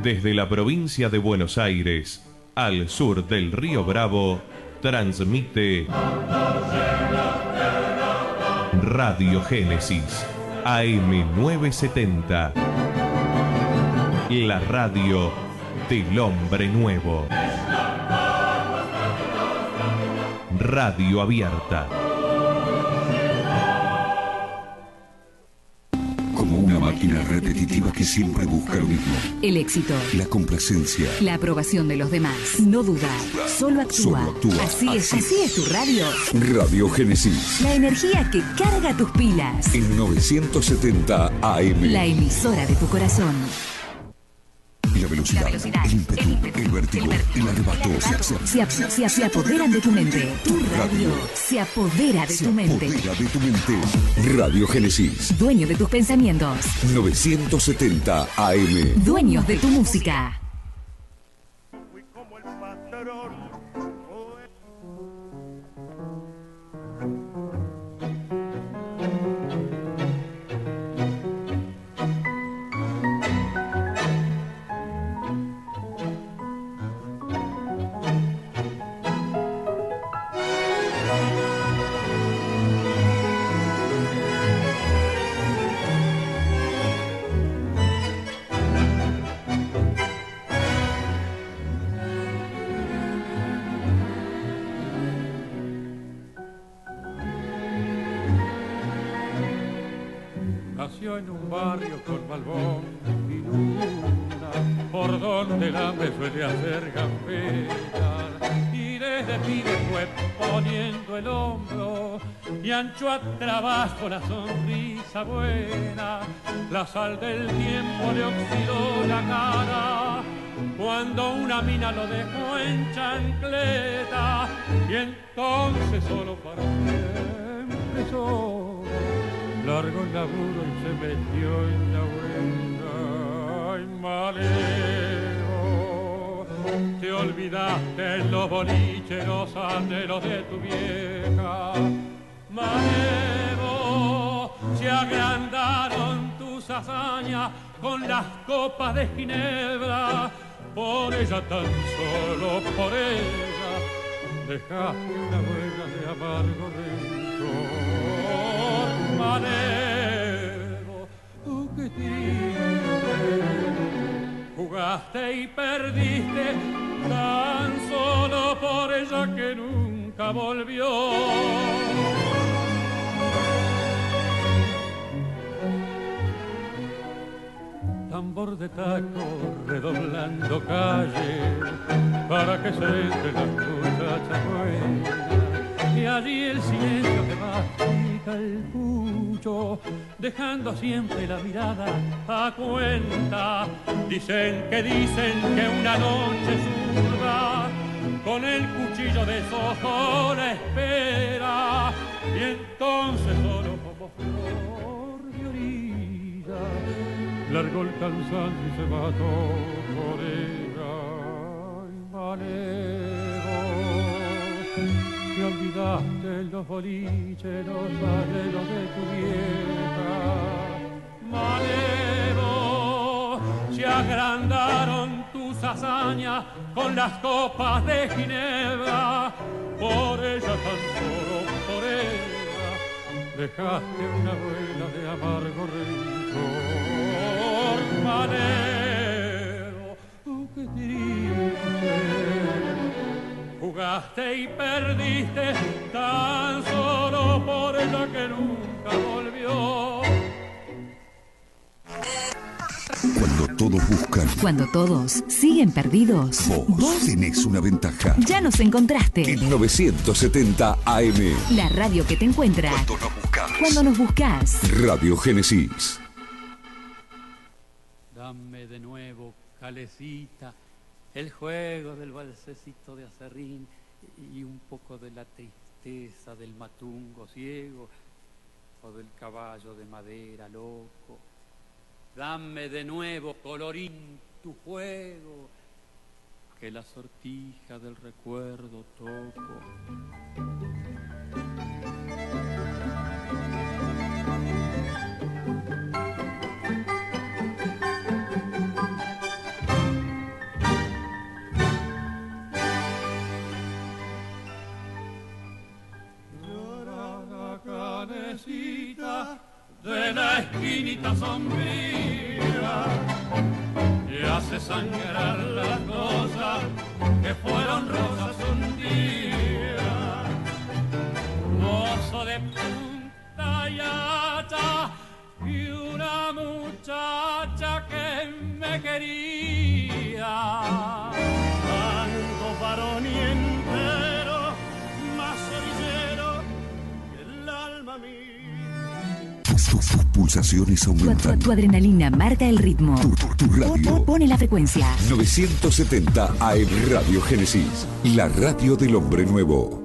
Desde la provincia de Buenos Aires, al sur del río Bravo, transmite Radio Génesis, AM970. La radio del hombre nuevo. Radio abierta. Como una máquina repetitiva que siempre busca lo mismo. El éxito. La complacencia. La aprobación de los demás. No duda. Solo actúa. Solo actúa. Así es tu radio. Radio Génesis. La energía que carga tus pilas. En 970 AM. La emisora de tu corazón. La velocidad, el ímpetu, el vértigo, el arrebato, se apoderan de tu mente. Tu radio se apodera de tu mente. Radio Génesis. Dueño de tus pensamientos. 970 AM. Dueños de tu música. En un barrio con balbón y luna, por donde el hambre suele hacer gambetas, y desde pibe fue poniendo el hombro y ancho a trabajo la sonrisa buena. La sal del tiempo le oxidó la cara cuando una mina lo dejó en chancleta, y entonces solo para siempre solo largo el laburo y se metió en la buena. Ay, malevo, te olvidaste en los boliches los anhelos de tu vieja. Malevo, se agrandaron tus hazañas con las copas de ginebra. Por ella, tan solo por ella, dejaste una huella de amargo rencor. Malevo, qué triste, jugaste y perdiste tan solo por ella que nunca volvió. Tambor de taco redoblando calle para que se entre las muchachas buenas, y allí el silencio que mastica el pucho, dejando siempre la mirada a cuenta. Dicen que una noche zurda con el cuchillo de sojo la espera, y entonces solo como flor de orilla largó el cansancio y se mató por ella. Ay, malevo, te olvidaste los boliches, los anhelos de tu vieja. Malevo, se agrandaron tus hazañas con las copas de ginebra. Por ella, tan solo por ella, dejaste una huella de amargo rencor. Malevo, qué triste, jugaste y perdiste tan solo por ella que nunca volvió. Cuando todos buscan, cuando todos siguen perdidos, vos tenés una ventaja. Ya nos encontraste. En 970 AM. La radio que te encuentra cuando nos buscas. Cuando nos buscas. Radio Génesis. Dame de nuevo, calecita, el juego del balsecito de acerrín y un poco de la tristeza del matungo ciego o del caballo de madera loco. Dame de nuevo, colorín, tu juego, que la sortija del recuerdo toco. la esquinita sombría y hace sangrar las cosas que fueron rosas un día. Mozo de punta y hacha y una muchacha que me quería. Tanto varón y entero, más orillero que el alma mía. Tus pulsaciones aumentan. Tu adrenalina marca el ritmo. Tu radio. Pone la frecuencia. 970 AM Radio Génesis, la radio del hombre nuevo.